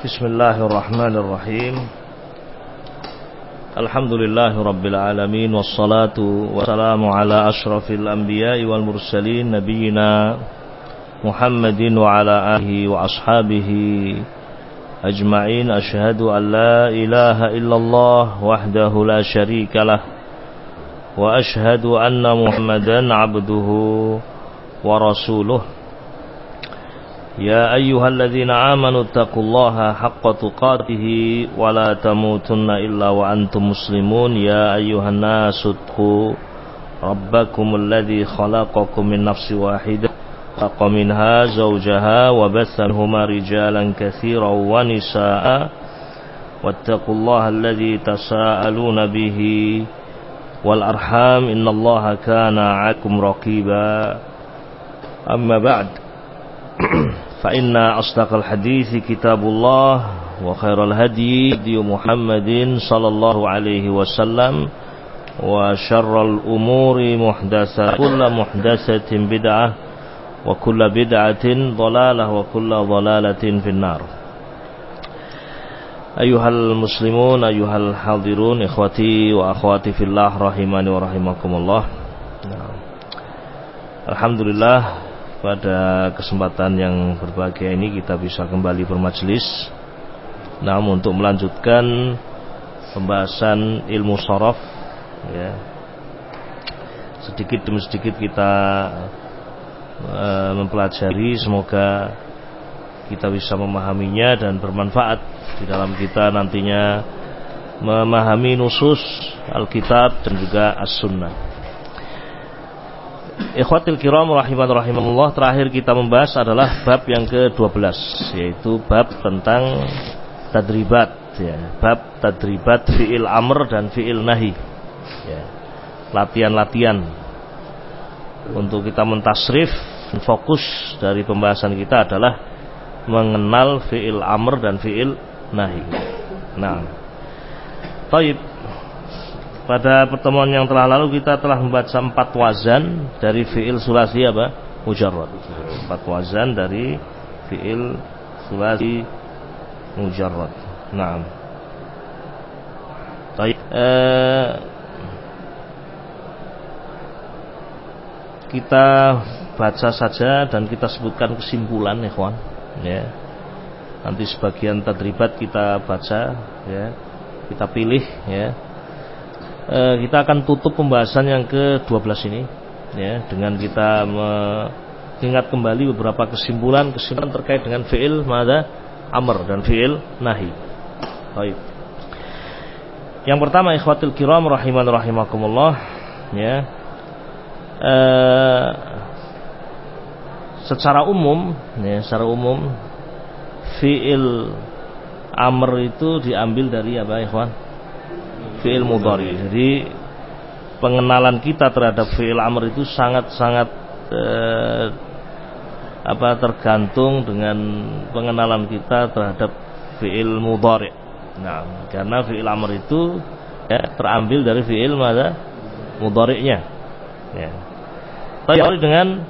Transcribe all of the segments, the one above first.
Bismillahirrahmanirrahim. Alhamdulillahirabbil alamin wassalatu wassalamu ala asyrafil anbiya'i wal mursalin nabiyina Muhammadin wa ala alihi wa ashabihi ajma'in. Asyhadu an la ilaha illallah wahdahu la syarikalah wa asyhadu anna Muhammadan abduhu wa rasuluh. Ya ayyuhalladzina amanu taqullaha haqqa tuqatih wa la tamutunna illa wa antum muslimun. Ya ayyuhan nasu taqu rabbakumul ladzi khalaqakum min nafsin wahidah khalaqa minha zawjaha wa batha minhuma rijalan katsiran wa nisaa'a wattaqullaha alladzi tasaaluna bihi wal arham innallaha kana 'alaikum raqiba. Amma ba'd. فإن أصدق الحديث كتاب الله وخير الهدي هدي محمد صلى الله عليه وسلم وشر الأمور محدثاتها كل محدثة بدعة وكل بدعة ضلالة وكل ضلالة في النار. أيها المسلمون أيها الحاضرون إخوتي وأخواتي في الله rahimani wa rahimakumullah. Alhamdulillah, pada kesempatan yang berbahagia ini kita bisa kembali bermajlis. Namun untuk melanjutkan pembahasan ilmu sharaf, ya, sedikit demi sedikit kita mempelajari. Semoga kita bisa memahaminya dan bermanfaat di dalam kita nantinya memahami nusus Alkitab dan juga As-Sunnah. Ikhwatil kiram rahimanallah, terakhir kita membahas adalah bab yang ke-12, yaitu bab tentang tadribat, ya. Bab tadribat fi'il amr dan fi'il nahi, ya. Latihan-latihan untuk kita mentasrif. Fokus dari pembahasan kita adalah mengenal fi'il amr dan fi'il nahi. Nah, taib. Pada pertemuan yang telah lalu kita telah membaca 4 wazan dari fi'il sulasi apa? Mujarrad. 4 wazan dari fi'il sulasi mujarrad. Naam. Baik. Kita baca saja dan kita sebutkan kesimpulan, ikhwan, ya. Nanti sebagian tadribat kita baca, ya. Kita pilih, ya. Kita akan tutup pembahasan yang ke-12 ini, ya, dengan kita mengingat kembali beberapa kesimpulan terkait dengan fi'il madza amr dan fi'il nahi. Baik. Yang pertama, ikhwatul kiram rahimakumullah, ya. Secara umum fi'il amr itu diambil dari apa, ikhwan? Fi'il mudhari. Jadi pengenalan kita terhadap fi'il amr itu sangat-sangat tergantung dengan pengenalan kita terhadap fi'il mudhari. Nah, karena fi'il amr itu, ya, terambil dari fi'il madza mudhari'nya, ya. Tapi dengan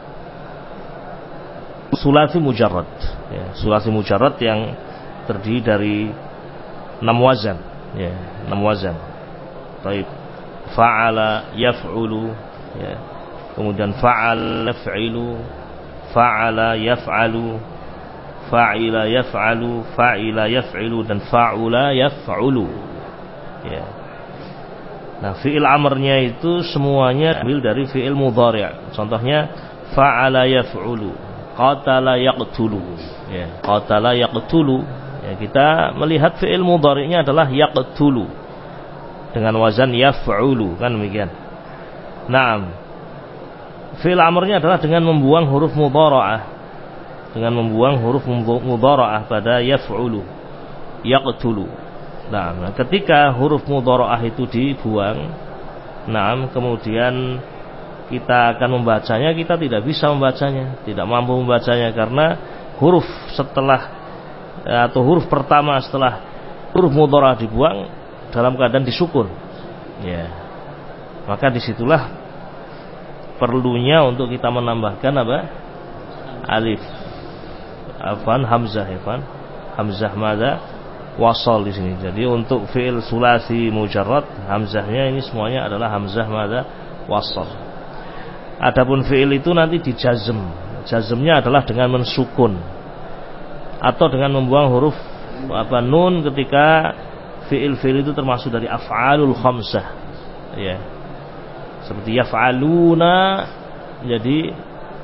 sulasi mujarrad, ya, sulasi mujarrad yang terdiri dari 6 wazan, ya, 6 wazan. Baik, fa'ala yaf'ulu, ya. Kemudian fa'al yaf'ilu, fa'ala yaf'alu, fa'ila yaf'alu, fa'ila yaf'ilu, dan fa'ula yaf'ulu, ya. Nah, fi'il amrnya itu semuanya ambil dari fi'il mudhari'. Contohnya fa'ala yaf'ulu, qatala yaqtulu, ya. Qatala yaqtulu, ya, kita melihat fi'il mudhari'nya adalah yaqtulu dengan wazan yaf'ulu, kan demikian. Naam. Fi'il amrnya adalah dengan membuang huruf mudhara'ah. Dengan membuang huruf mudhara'ah pada yaf'ulu, yaqtulu. Nah, ketika huruf mudhara'ah itu dibuang, naam, kemudian kita akan membacanya, kita tidak bisa membacanya, tidak mampu membacanya, karena huruf setelah atau huruf pertama setelah huruf mudhara'ah dibuang dalam keadaan disukun, ya. Maka disitulah perlunya untuk kita menambahkan apa? Alif, hamzah, hamzah madza wasal di sini. Jadi untuk fi'il sulasi mujarrad hamzahnya ini semuanya adalah hamzah madza wasal. Adapun fi'il itu nanti dijazm. Jazmnya adalah dengan mensukun atau dengan membuang huruf nun ketika fi'il itu termasuk dari af'alul khamsah. Ya. Seperti yaf'aluna, jadi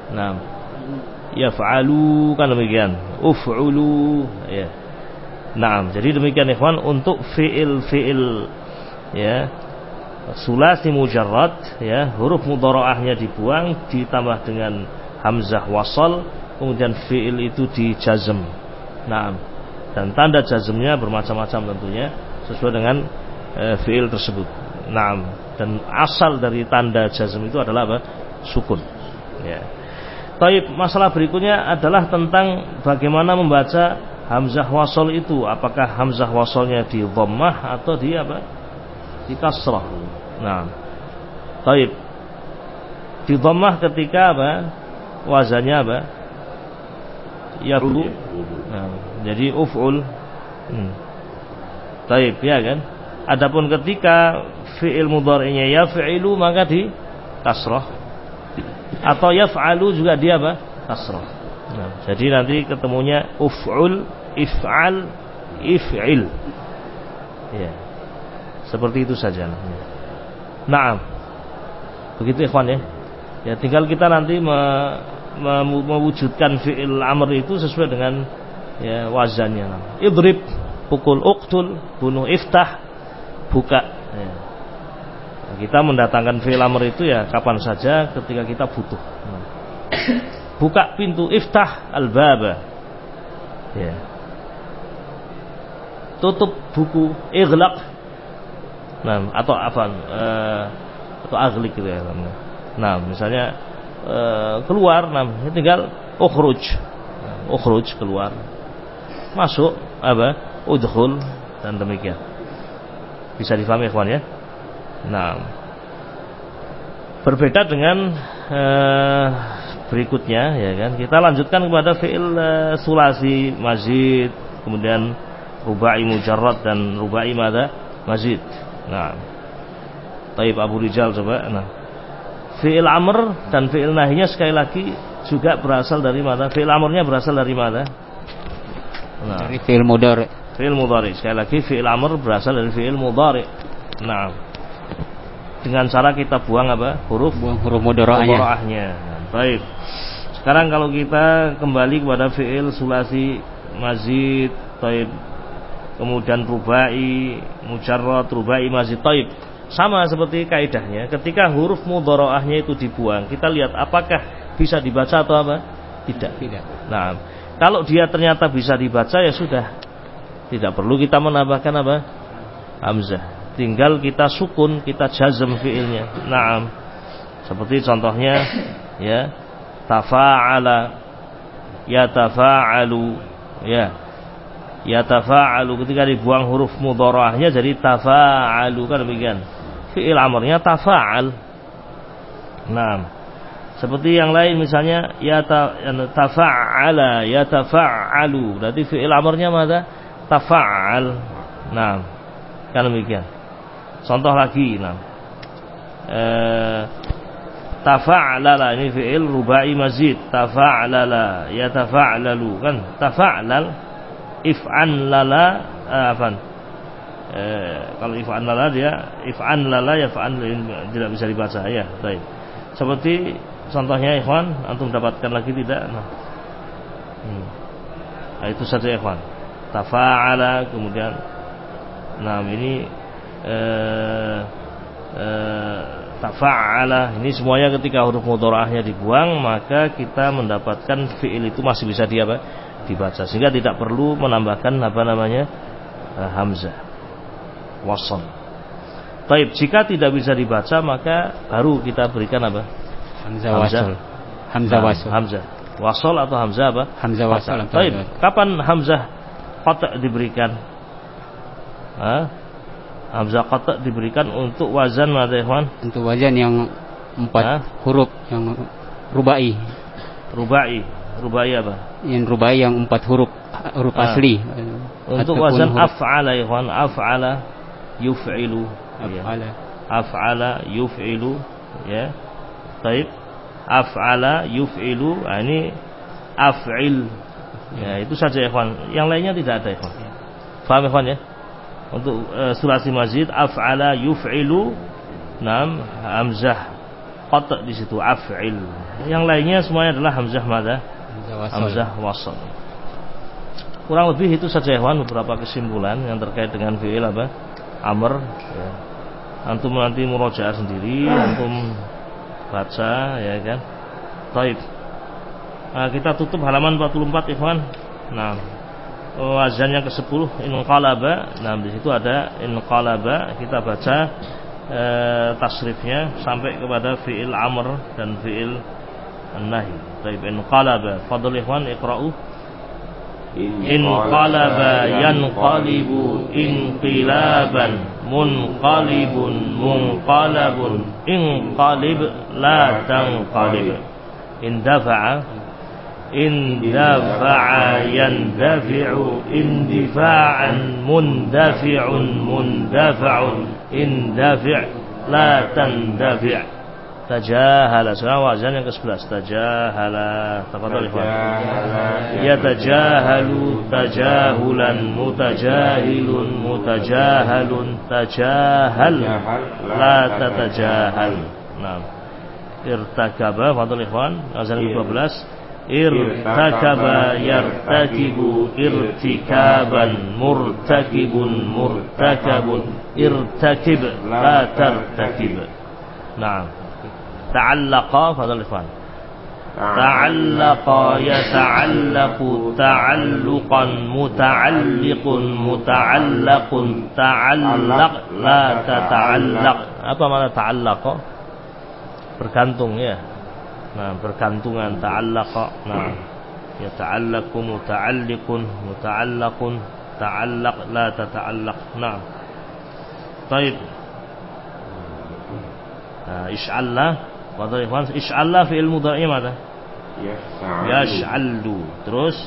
yaf'alu kan demikian, uf'ulu, ya. Jadi demikian ikhwan untuk fi'il ya sulasi mujarrad, ya, huruf mudhara'ahnya dibuang ditambah dengan hamzah wasal, kemudian fi'il itu dijazm. Dan tanda jazmnya bermacam-macam tentunya sesuai dengan fi'il tersebut. Dan asal dari tanda jazm itu adalah apa? Sukun. Ya. Taib, masalah berikutnya adalah tentang bagaimana membaca hamzah wasal itu. Apakah hamzah wasalnya di dhammah atau di apa? Di kasrah. Taib. Di dhammah ketika apa? Wazannya apa? Yaf'ulu. Jadi uf'ul. Taib, ya kan? Adapun ketika fi'il mudhari'nya yaf'ilu maka di kasrah, atau yaf'alu juga dia apa? Kasrah. Jadi nanti ketemunya uf'ul, if'al, if'il. Ya. Seperti itu saja. Begitu ikhwan ya. Ya tinggal kita nanti mewujudkan fi'il amr itu sesuai dengan ya wazannya. Idrib, pukul, uqtul, bunuh, iftah, buka. Ya. Kita mendatangkan fi'il amr itu ya kapan saja ketika kita butuh. Buka pintu, iftah al-baba. Ya. Tutup buku, ighlaq. Atau afan, atau aghliq gitu ya. Misalnya keluar, tinggal ukhruj. Ukhruj, keluar. Masuk apa? Udkhul, dan demikian. Bisa difahami ikhwan ya? Berbeda dengan berikutnya ya kan. Kita lanjutkan kepada fi'il sulasi mazid, kemudian rubai mujarrad dan rubai madza mazid. Taib Abu Rijal coba. Fi'il amr dan fi'il nahinya sekali lagi juga berasal dari mana? Fi'il amrnya berasal dari mana? Dari fi'il mudhari. Fi'il mudhari. Sekali lagi fi'il amr berasal dari fi'il mudhari. Dengan cara kita buang apa? Huruf mudhara'ahnya. Baik. Sekarang kalau kita kembali kepada fi'il sulasi mazid, taib, kemudian rubai mujarrad, rubai mazid, taib. Sama seperti kaidahnya, ketika huruf mudhara'ahnya itu dibuang, kita lihat apakah bisa dibaca atau apa? Tidak. Kalau dia ternyata bisa dibaca ya sudah, tidak perlu kita menambahkan apa? Hamzah. Tinggal kita sukun, kita jazm fiilnya. Seperti contohnya ya, tafa'ala, yatafa'alu, ya. Yatafa'alu ketika dibuang huruf mudhara'ahnya jadi tafa'alu, kan demikian. Fi'il amrnya tafa'al. Seperti yang lain misalnya tafa'ala, yatafa'alu. Berarti fi'il amrnya mana? Tafa'al. Kan demikian. Contoh lagi, tafa'lala, ini fi'il rubai mazid. Tafa'lala, yatafa'lalu, kan? Tafa'lal, if'an lala, kalau if'an lala dia if'an lala, yaf'an tidak bisa dibaca ya. Baik. Seperti contohnya ikhwan, antum dapatkan lagi tidak? Itu saja ikhwan. Tafa'ala, kemudian ini tafa'ala, ini semuanya ketika huruf mudhara'ahnya dibuang maka kita mendapatkan fi'il itu masih bisa dibaca, sehingga tidak perlu menambahkan hamzah wasal. Baik, jika tidak bisa dibaca maka baru kita berikan apa? Hamzah wasal. Hamzah wasal atau hamzah apa? Hamzah wasal. Baik, kapan hamzah qata' diberikan? Hamzah qata' diberikan untuk wazan mana ikhwan? Untuk wazan yang 4 huruf, yang rubai. Rubai apa? yang rubai yang 4 huruf asli. Untuk wazan af'ala ikhwan, af'ala yuf'ilu. Af'ala yuf'ilu ya. Baik. Af'ala yuf'ilu, ini af'il. Ya, itu saja ikhwan. Yang lainnya tidak ada ikhwan. Paham ikhwan ya? Untuk sulasi mazid af'ala yuf'ilu, nam hamzah qat' di situ af'il. Yang lainnya semuanya adalah hamzah madza? Hamzah wasl. Kurang lebih itu saja ikhwan, beberapa kesimpulan yang terkait dengan fi'il apa? Amr ya. Antum nanti murojaah sendiri, antum baca ya kan. Baik. Nah, kita tutup halaman 44 ikhwan. Nah, wazan yang ke-10 inqalaba. Nah, di situ ada inqalaba. Kita baca tasrifnya sampai kepada fi'il amr dan fi'il an-nahi. Baik, inqalaba. Fadhil ikhwan iqra'u. Inqalaba yanqalibu inqilaban munqalibun munqalabun inqalib la tanqalib indafa'a indafa'a yandafi'u indifa'an mundafi'un mundafa'un indafi' la tandafi' tajahala. Sekarang wazan yang ke-11 tajahala. Tafadhal ikhwan. Yatajahalu tajahulan mutajahilun mutajahalun tajahal la tatajahal. Nah, irtakaba. Tafadhal ikhwan. Wazan ke-12 irtakaba yartakibu irtikaban murtakibun murtakabun irtakib la tartakib. Nah, ta'allaqa. Fadhal ikhwan. Ta'allaqa yata'allaqu ta'alluqan muta'alliqun muta'allaqun ta'allaq la tata'allaq. Apa makna ta'allaqa? Bergantung ya. Nah, bergantungan ta'allaqa. Nah, yata'allaqu muta'alliqun muta'allaqun ta'allaq la tata'allaq. Nah. Baik. Nah, is'allah. Fadhal ikhwan, is'allah fi'il mudhari' mana? Yash'allu. Terus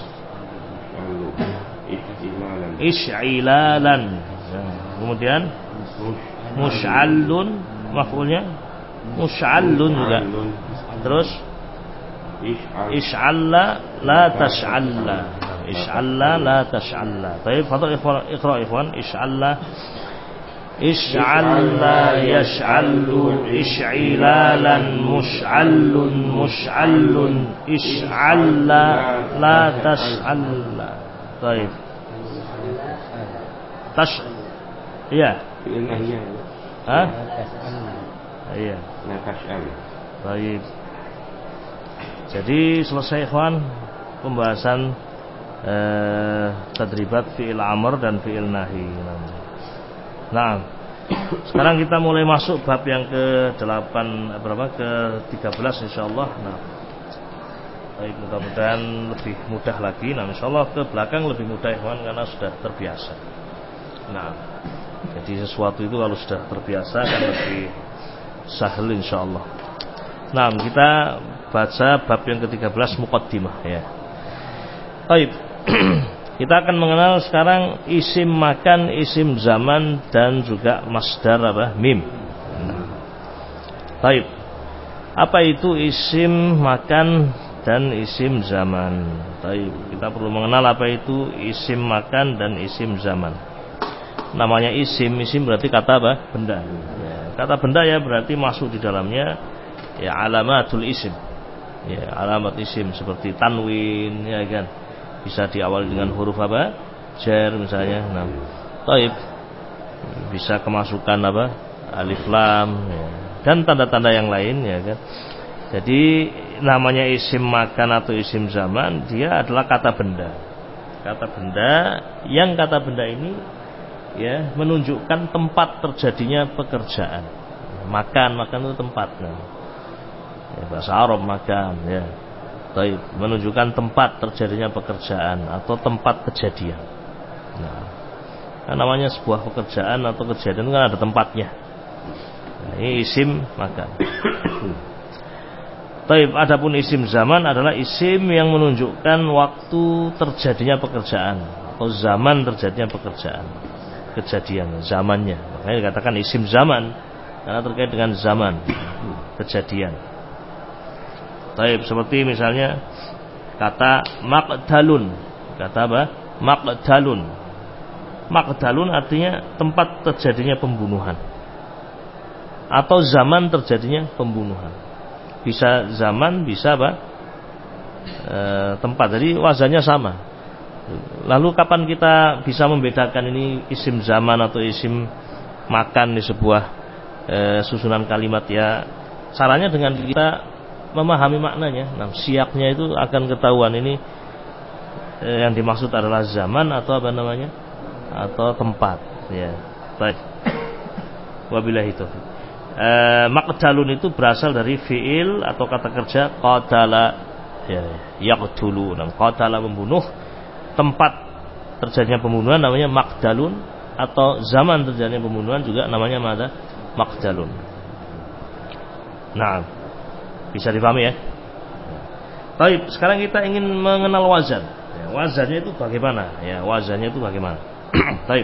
ish'ilalan. Kemudian mush'allun, maf'ulnya mush'allun juga. Terus ish'alla la tash'alla. Ish'alla la tash'alla. Baik, fadhal iqra' ikhwan. Ish'alla ish'alla yash'allu ish'ilalan mush'allun mush'allun ish'alla la tash'alla. Baik. Iya. Hah? Iya. Baik. Jadi selesai ikhwan pembahasan tadribat fi'il amr dan fi'il nahi. Nah, sekarang kita mulai masuk bab yang ke-8 ke-13 insyaallah. Nah, baik, mudah-mudahan lebih mudah lagi. Nah, insyaallah ke belakang lebih mudah ikhwan karena sudah terbiasa. Nah, jadi sesuatu itu kalau sudah terbiasa kan lebih sahal insyaallah. Nah, kita baca bab yang ke-13 muqaddimah ya. Baik. Kita akan mengenal sekarang isim makan, isim zaman dan juga masdar apa? Mim. Baik. Apa itu isim makan dan isim zaman? Baik, kita perlu mengenal apa itu isim makan dan isim zaman. Namanya isim berarti kata apa? Benda. Ya, kata benda ya berarti masuk di dalamnya ya alamatul isim. Ya, alamat isim seperti tanwin ya kan. Bisa diawali dengan huruf apa? Jar misalnya. Nah, taib. Bisa kemasukan apa? Alif lam ya. Dan tanda-tanda yang lain ya kan. Jadi namanya isim makan atau isim zaman, dia adalah kata benda. Kata benda yang kata benda ini ya menunjukkan tempat terjadinya pekerjaan. Makan itu tempat. Nah, ya, bahasa Arab makan ya. Baik, menunjukkan tempat terjadinya pekerjaan atau tempat kejadian. Nah, namanya sebuah pekerjaan atau kejadian itu kan ada tempatnya. Nah, ini isim makan. Taib, adapun isim zaman adalah isim yang menunjukkan waktu terjadinya pekerjaan atau zaman terjadinya pekerjaan, kejadian, zamannya. Makanya dikatakan isim zaman karena terkait dengan zaman, kejadian. Taib, seperti misalnya kata maqdalun. Kata apa? Maqdalun. Maqdalun artinya tempat terjadinya pembunuhan atau zaman terjadinya pembunuhan. Bisa zaman, bisa apa? Tempat. Jadi wazannya sama. Lalu kapan kita bisa membedakan ini isim zaman atau isim makan di sebuah susunan kalimat? Ya, caranya dengan kita memahami maknanya. Nah, siaknya itu akan ketahuan ini yang dimaksud adalah zaman atau apa namanya? Atau tempat. Ya, baik. Wabillahi taufiq. Maqdalun itu berasal dari fiil atau kata kerja qatala, ya, yaqtulu. Dan qatala membunuh, tempat terjadinya pembunuhan namanya maqdalun, atau zaman terjadinya pembunuhan juga namanya maqdalun. Nah, bisa dipahami ya. Baik, sekarang kita ingin mengenal wazan. Ya, wazannya itu bagaimana? Ya, wazannya itu bagaimana? Baik.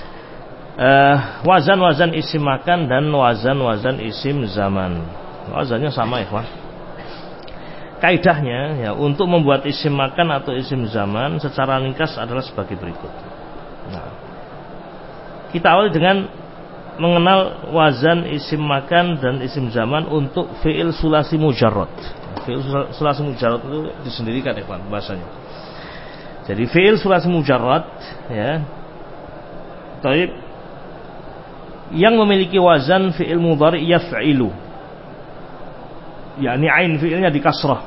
Wazan-wazan isim makan dan wazan-wazan isim zaman. Wazannya sama ya, Pak. Kaidahnya ya, untuk membuat isim makan atau isim zaman secara ringkas adalah sebagai berikut. Nah, kita awali dengan mengenal wazan isim makan dan isim zaman untuk fi'il sulasi mujarrad. Fi'il sulasi mujarrad itu disendirikan ya, Pak, bahasanya. Jadi fi'il sulasi mujarrad ya, taib, yang memiliki wazan fi'il mudhari' yaf'ilu, yakni ain fi'ilnya di kasrah.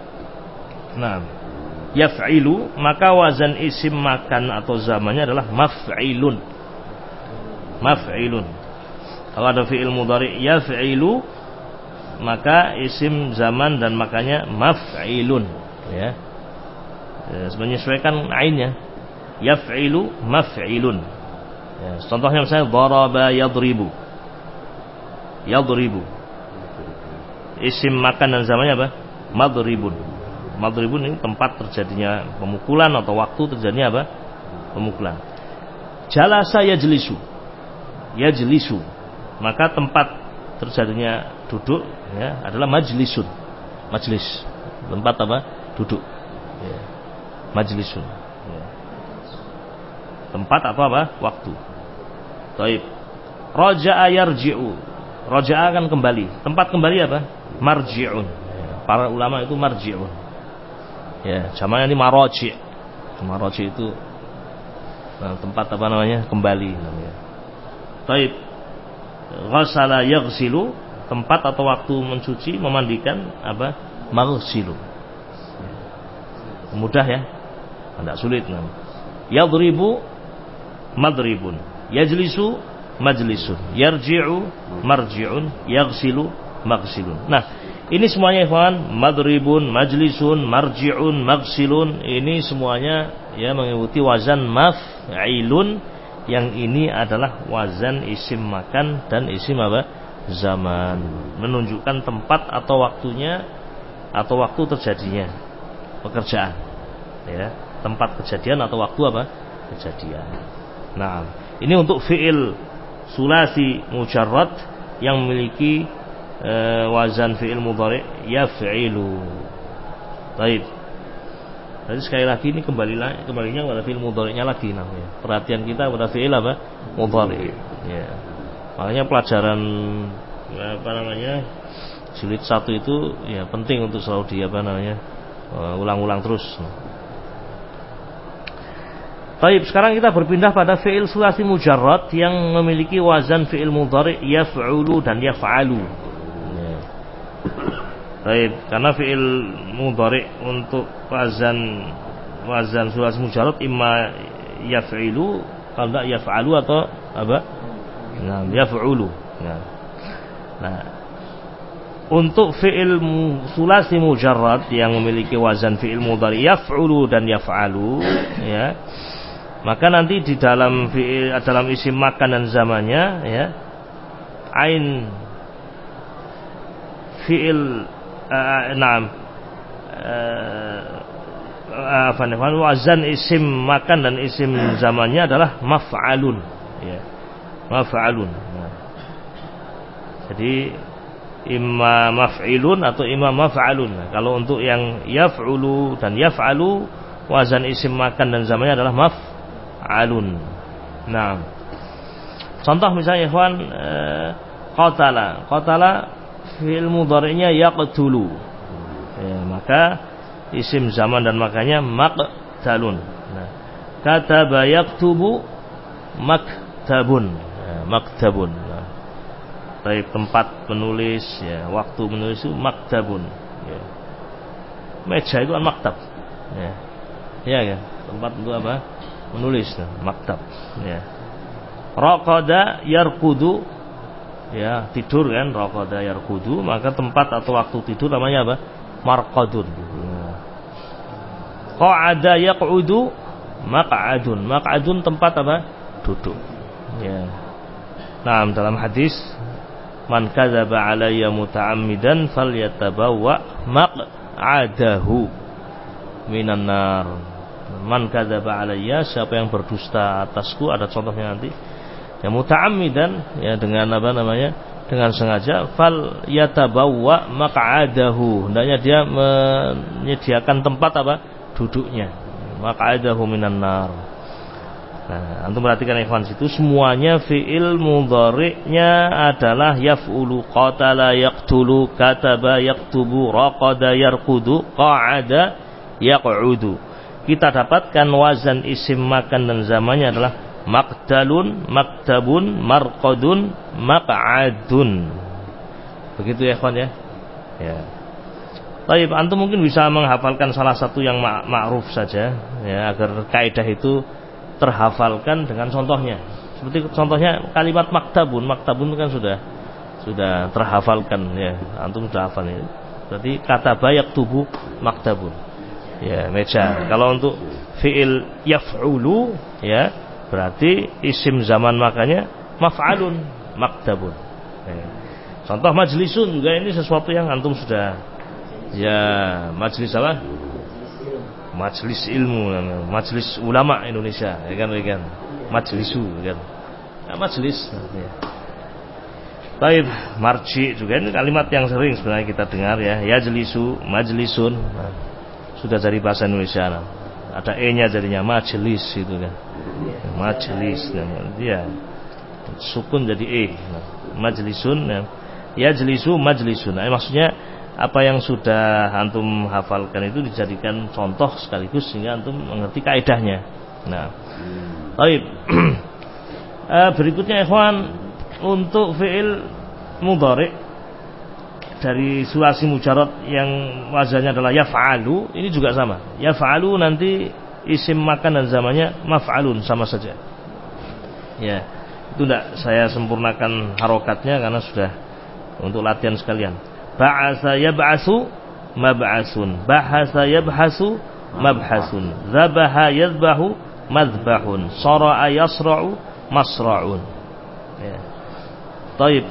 Nah, yaf'ilu, maka wazan isim makan atau zamannya adalah maf'ilun. Maf'ilun. Kalau ada fi'il mudhari' yaf'ilu, maka isim zaman dan makanya maf'ilun, ya. Menyesuaikan ainnya. Yaf'ilu maf'ilun. Ya, contohnya misalnya daraba yadribu. Yadribu. Isim makan dan zamannya apa? Madribun. Madribun ini tempat terjadinya pemukulan atau waktu terjadinya apa? Pemukulan. Jalasa yajlisu. Yajlisu. Maka tempat terjadinya duduk ya adalah majlisun. Majlis. Tempat apa? Duduk. Ya. Majlisun. Ya. Tempat atau apa? Waktu. Taib. Raja'a yarji'u. Raja'a akan kembali. Tempat kembali apa? Marji'un. Para ulama itu marji'un. Ya, jamaknya ini maraji'. Maraji' itu tempat apa namanya? Kembali namanya. Taib. Ghasala yaghsilu, tempat atau waktu mencuci, memandikan apa? Maghsilu. Mudah ya. Tidak sulit namanya. Yadribu madribun, yajlisu majlisun, yarji'u marji'un, yaghsilu maghsilun. Nah, ini semuanya ikhwan, madribun, majlisun, marji'un, maghsilun, ini semuanya ya mengikuti wazan maf'ilun, yang ini adalah wazan isim makan dan isim apa? Zaman, menunjukkan tempat atau waktunya atau waktu terjadinya pekerjaan. Ya, tempat kejadian atau waktu apa? Kejadian. Nah, ini untuk fi'il sulasi mujarrad yang memiliki wazan fi'il mudhari' yaf'ilu. Baik. Jadi sekali lagi ini kembalinya pada fi'il mudhari'nya lagi namanya. Perhatian kita pada fi'il apa? Mudhari'. Ya. Makanya pelajaran apa namanya? Jilid 1 itu ya penting untuk selalu ulang-ulang terus. Baik, sekarang kita berpindah pada fi'il sulasi mujarrad yang memiliki wazan fi'il mudhari' yaf'ulu dan yaf'alu. Ya. Baik, karena fi'il mudhari' untuk wazan sulasi mujarrad imma yaf'ilu, kalau tidak yaf'alu atau apa? Nah, yaf'ulu. Nah, untuk fi'il sulasi mujarrad yang memiliki wazan fi'il mudhari' yaf'ulu dan yaf'alu, ya. Maka nanti di dalam isim makan dan zamannya ya, ain fi'il wazan isim makan dan isim zamannya adalah maf'alun, ya. Maf'alun. Nah. Jadi imma maf'ilun atau imma maf'alun. Nah, kalau untuk yang yaf'ulu dan yaf'alu, wazan isim makan dan zamannya adalah maf'alun. Nah, contoh misalnya ikhwan, qatala fi'il mudhari'nya yaqtulu, ya, maka isim zaman dan makanya maqtalun. Nah, kataba yaktubu maktabun, ya, maktabun. Nah, baik tempat menulis, ya, waktu menulis itu maktabun, ya. Meja itu kan maktab, ya, ya kan, tempat untuk apa? Menulis, nah, maktab, ya. Raqada yarqudu, ya, tidur kan, raqada yarqudu, maka tempat atau waktu tidur namanya apa? Marqadun. Qa'ada yaq'udu maq'adun. Maq'adun tempat apa? Duduk. Ya. Nah, dalam hadis, man kadzaba alayya muta'ammidan falyatabawwa maq'adahu minan nar. Man kadzaba alayya, siapa yang berdusta atasku, ada contohnya nanti. Ya, muta'ammidan, ya, dengan apa namanya? Dengan sengaja, fal yatabawwa maq'adahu, hendaknya dia menyediakan tempat apa? Duduknya. Maq'adahu minan nar. Nah, antum perhatikan ikhwan, situ semuanya fi'il mudhari'nya adalah yaf'ulu. Qatala yaqtulu, kataba yaktubu, raqada yarqudu, qa'ada yaq'udu. Kita dapatkan wazan isim makan dan zamannya adalah maqtalun, maktabun, marqadun, maq'adun. Begitu ya ikhwan, ya. Ya. Baik, antum mungkin bisa menghafalkan salah satu yang ma'ruf saja, ya, agar kaidah itu terhafalkan dengan contohnya. Seperti contohnya kalimat maktabun. Maktabun itu kan sudah terhafalkan, ya. Antum sudah hafal ya. Berarti kataba yaktubu maktabun. Ya, meja. Kalau untuk fi'il yaf'ulu, ya, berarti isim zaman makanya maf'alun, maktabun. Ya. Contoh majlisun juga ini sesuatu yang antum sudah, ya, majlis apa? Majlis ilmu, majlis ulama Indonesia, ya kan, ya kan? Majlisu, ya kan? Ya, majlis. Ya. Baik, marji juga ini kalimat yang sering sebenarnya kita dengar, ya. Yajlisu, majlisun. Nah, sudah jadi bahasa Indonesia. Nah, ada e-nya jadinya majlis itu kan. Majlis, nah, dia sukun jadi e. Nah, majlisun, nah, yajlisu, majlisun. Nah, maksudnya apa yang sudah antum hafalkan itu dijadikan contoh sekaligus sehingga antum mengerti kaidahnya. Nah, baik. Berikutnya ikhwan, untuk fi'il mudhari' dari sulasi mujarrad yang wazannya adalah yaf'alu, ini juga sama. Yaf'alu nanti isim makan dan zamannya maf'alun, sama saja. Ya, itu tidak saya sempurnakan harokatnya karena sudah untuk latihan sekalian. Ba'asa yab'asu mab'asun, bahasa yabhasu mabhasun, zabaha yadbahu madbahun, sara'a yasra'u masra'un. Ya. Taib.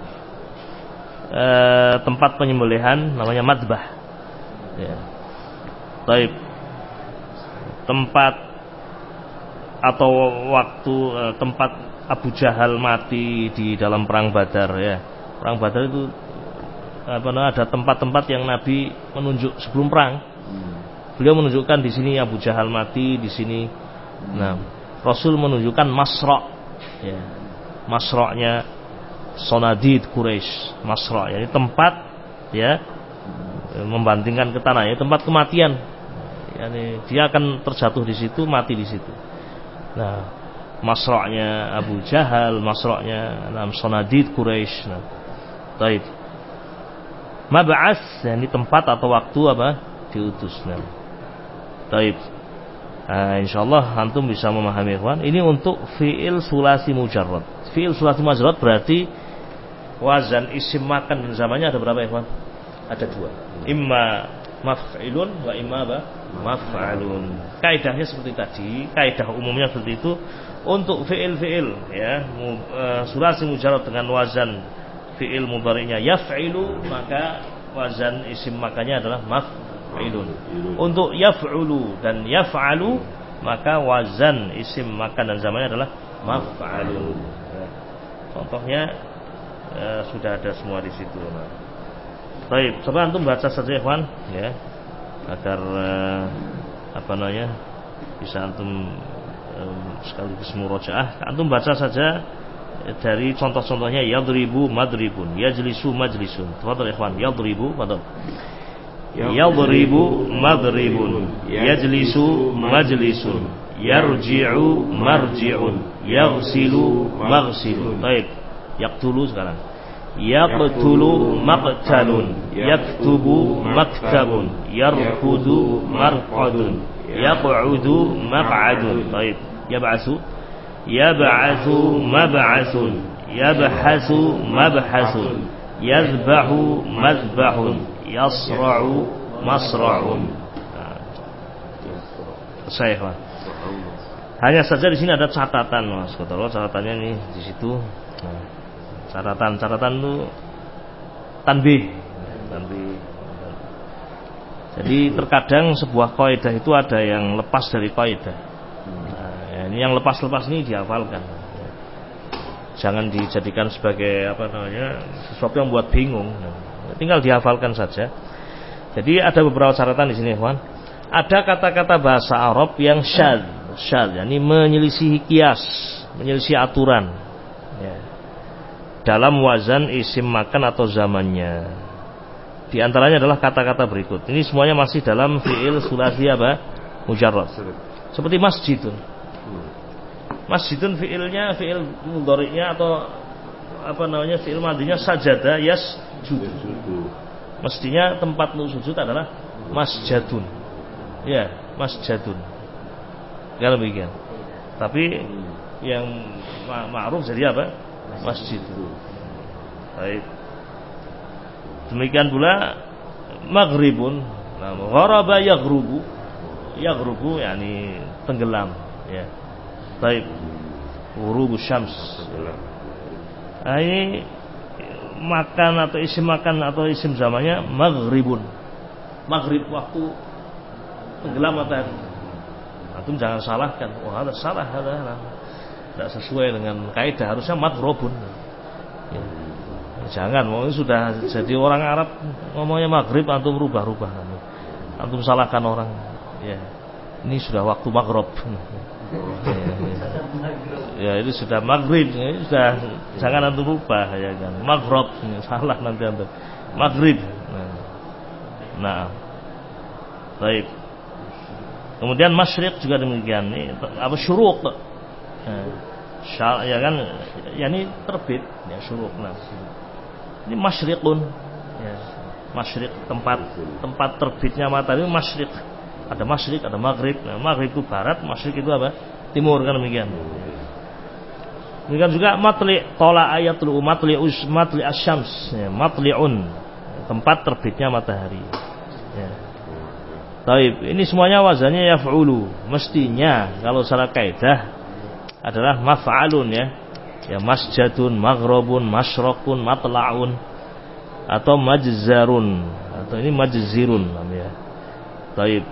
Tempat penyembelihan namanya madbah. Ya. Taib. Tempat atau waktu tempat Abu Jahal mati di dalam perang Badar, ya. Perang Badar itu ada tempat-tempat yang Nabi menunjuk sebelum perang. Beliau menunjukkan di sini Abu Jahal mati, di sini. Nah, Rasul menunjukkan Masra', ya. Masra'nya Sonadid Quraisy, Masra', yani tempat, ya, membandingkan ke tanah, ya, tempat kematian. Yani dia akan terjatuh di situ, mati di situ. Nah, Masra'nya Abu Jahal, Masra'nya Sonadid Quraisy. Nah, baik. Mab'as, yani tempat atau waktu apa? Diutus. Nah, baik. Nah, insyaallah antum bisa memahami, ikhwan. Ini untuk fi'il sulasi mujarrad. Fi'il sulasi mujarrad berarti wazan isim makan dan zamannya ada berapa, ikhwan? Ada dua. Imma maf'ilun wa imma apa? Maf'alun. Kaidahnya seperti tadi, kaidah umumnya seperti itu. Untuk fi'il-fi'il, ya, sulasi mujarrad dengan wazan fi'il mudhari'nya yaf'ilu, maka wazan isim makannya adalah maf'ilun. Untuk yaf'ulu dan yaf'alu, maka wazan isim makan dan zamannya adalah maf'alun. Contohnya sudah ada semua di situ. Baik, coba antum baca saja ikhwan ya, agar bisa antum sekaligus murojaah. Antum baca saja dari contoh-contohnya. Yadribu madribun, yajlisu majlisun. Tafadhal ikhwan, yadribu madrib, yadribu madribun, yajlisu majlisun, yarji'u marji'un, yaghsilu maghsilun. Baik, yaqtulu sekarang. Yaqtulu maqtalun, yaktubu maktabun, yarkudu marqadun, yaq'udu maq'adun. Baik, yab'asu, yab'atsu mab'atsun, yabhasu mabhasun, yazbahu mazbahun, yasra'u masra'un. Selesai, Pak. Hanya saja di sini ada catatan, Mas Kotoro. Catatannya nih di situ. Catatan itu tanbih. Jadi terkadang sebuah kaidah itu ada yang lepas dari kaidah. Ini yang lepas-lepas ini dihafalkan. Jangan dijadikan sebagai sesuatu yang buat bingung. Tinggal dihafalkan saja. Jadi ada beberapa catatan di sini, kawan. Ada kata-kata bahasa Arab yang syadz, yakni menyelisihi kias, menyelisihi aturan. Ya. Dalam wazan isim makan atau zamannya. Di antaranya adalah kata-kata berikut. Ini semuanya masih dalam fi'il sulasi mujarrad. Seperti masjidun. Masjidun fi'ilnya, fi'il mudhari'nya atau fi'il madhinya sajada yasjudu. Mestinya tempat lu sujud adalah masjadun. Ya, masjadun. Kalau demikian. Tapi yang ma'ruf jadi apa? Masjid. Baik. Demikian pula maghribun. Gharaba yaghrubu. Yaghrubu yakni tenggelam, ya. Baik. Ghurubu syams. Ini makan atau isim makan atau isim zamannya maghribun. Maghrib waktu tenggelam matahari. Antum jangan salahkan. Ada salah ada. Tidak sesuai dengan kaidah, harusnya maghribun. Ya. Jangan, sudah jadi orang Arab ngomongnya maghrib, antum rubah-rubah. Antum salahkan orang. Ya. Ini sudah waktu maghrib. Ya, itu sudah maghrib. Ini sudah, jangan antum rubah ya kan. Maghrib, salah nanti antum. Maghrib. Nah. Baik. Kemudian masyriq juga demikian. Ini syuruq. Ya kan, ya ini terbit ya syuruq. Ini masyriqun ya, masyriq tempat terbitnya matahari masyriq. Ada masyriq, ada maghrib. Maghrib itu barat, masyriq itu apa? Timur, kan demikian. Demikian juga matli, tola ayatul matli asyams ya, matliun, tempat terbitnya matahari ya. Taib, ini semuanya wazannya yaf'ulu. Mestinya kalau salah kaidah adalah maf'alun ya. Ya, masjadun, maghribun, masyraqun, matla'un atau majzarun atau ini majzirun namanya. Taib.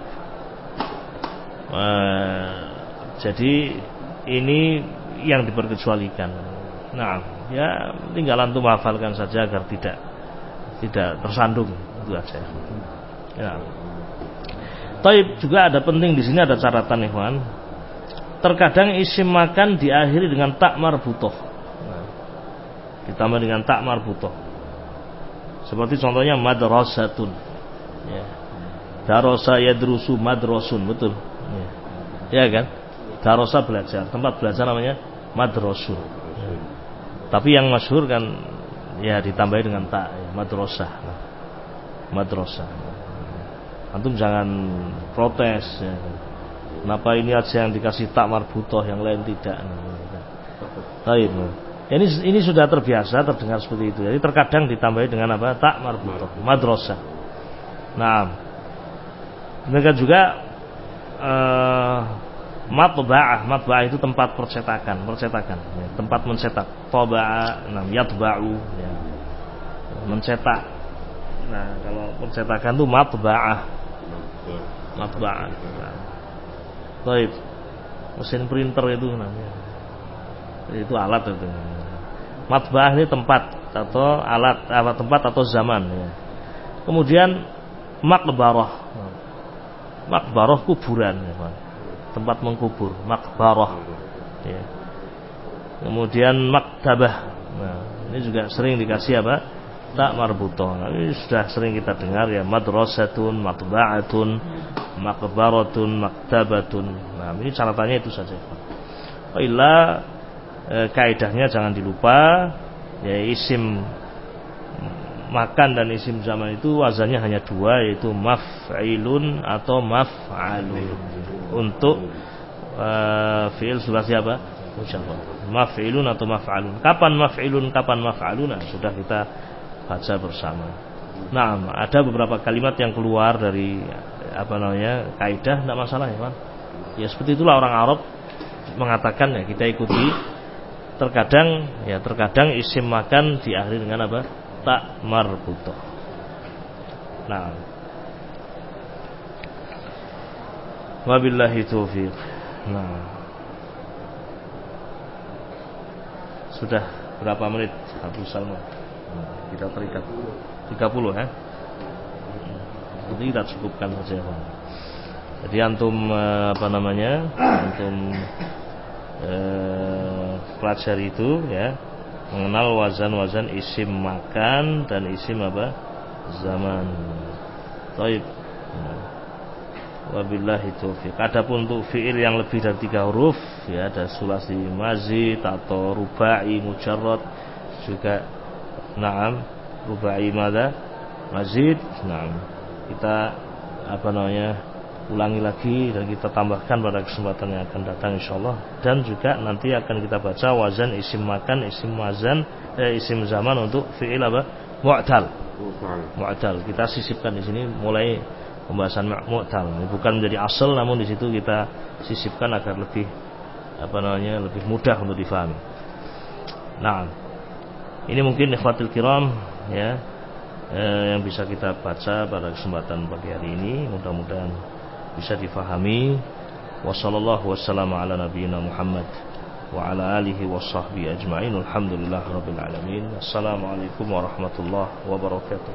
Jadi ini yang diperkecualikan. Nah, ya tinggal antum hafalkan saja agar tidak tersandung, itu aja. Ya. Taib, juga ada penting di sini, ada catatan ikhwan. Terkadang isim makan diakhiri dengan tak marbutoh. Ditambah dengan tak marbutoh. Seperti contohnya madrasatun. Ya. Darosa yadrusu madrasun, betul. Ya kan? Darosa belajar, tempat belajar namanya madrasun. Ya. Tapi yang masyhur kan ya ditambahi dengan tak, ya, madrasah. Madrasah. Antum jangan protes ya. Kenapa ini aja yang dikasih tak marbutoh, yang lain tidak? Baik. Ini sudah terbiasa terdengar seperti itu. Jadi terkadang ditambahi dengan apa? Tak marbutoh, madrasah. Nah, demikian juga matba'ah itu tempat percetakan, ya, tempat mencetak. Tabaa, yatba'u, ya, mencetak. Nah, kalau percetakan itu matba'ah. Matba'ah. Baik. Mesin printer itu namanya. Itu alat itu. Matba'ah ini tempat atau alat, tempat atau zaman ya. Kemudian makbarah. Makbarah kuburan ya, tempat mengkubur, makbarah ya. Kemudian maktabah. Nah, ini juga sering dikasih apa? Tak marbutoh. Nah, ini sudah sering kita dengar ya, madrasatun, matba'atun, makbaratun, maktabatun. Nah, ini catatannya itu saja. Illa kaidahnya jangan dilupa ya, isim makan dan isim zaman itu wazannya hanya dua, yaitu maf'ilun atau maf'alun. Untuk fi'il sulasi apa? Mujarrad. Maf'ilun atau maf'alun. Kapan maf'ilun, kapan maf'alun? Nah, sudah kita baca bersama. Nah, ada beberapa kalimat yang keluar dari kaidah, tidak masalah ya, Pak. Ya seperti itulah orang Arab mengatakan ya, kita ikuti. Terkadang isim makan diakhiri dengan apa? Tak marbutoh. Nah, wabillahi taufiq. Nah, sudah berapa menit Abu Salman? Kita terikat 30 ya. Jadi kita cukupkan saja, Pak. Jadi antum antum pelajari itu ya, mengenal wazan-wazan isim makan dan isim apa? Zaman. Baik. Wabillahi taufiq. Adapun untuk fiil yang lebih dari 3 huruf ya, ada sulasi mazid atau rubai mujarrad juga. Naam, rubai madza? Mazid. Naam. Kita ulangi lagi dan kita tambahkan pada kesempatan yang akan datang insyaallah, dan juga nanti akan kita baca wazan isim makan, isim wazan, isim zaman untuk fiil apa? Mu'tal. Mu'tal. Kita sisipkan di sini mulai pembahasan mu'tal. Bukan menjadi asal, namun di situ kita sisipkan agar lebih lebih mudah untuk difahami. Nah, ini mungkin ikhwatul kiram ya, yang bisa kita baca pada kesempatan pagi hari ini, mudah-mudahan bisa difahami. Wassallallahu wassalamu ala nabiyyina Muhammad wa ala alihi washabbihi ajma'in. Alhamdulillahirabbil alamin. Assalamualaikum warahmatullahi wabarakatuh.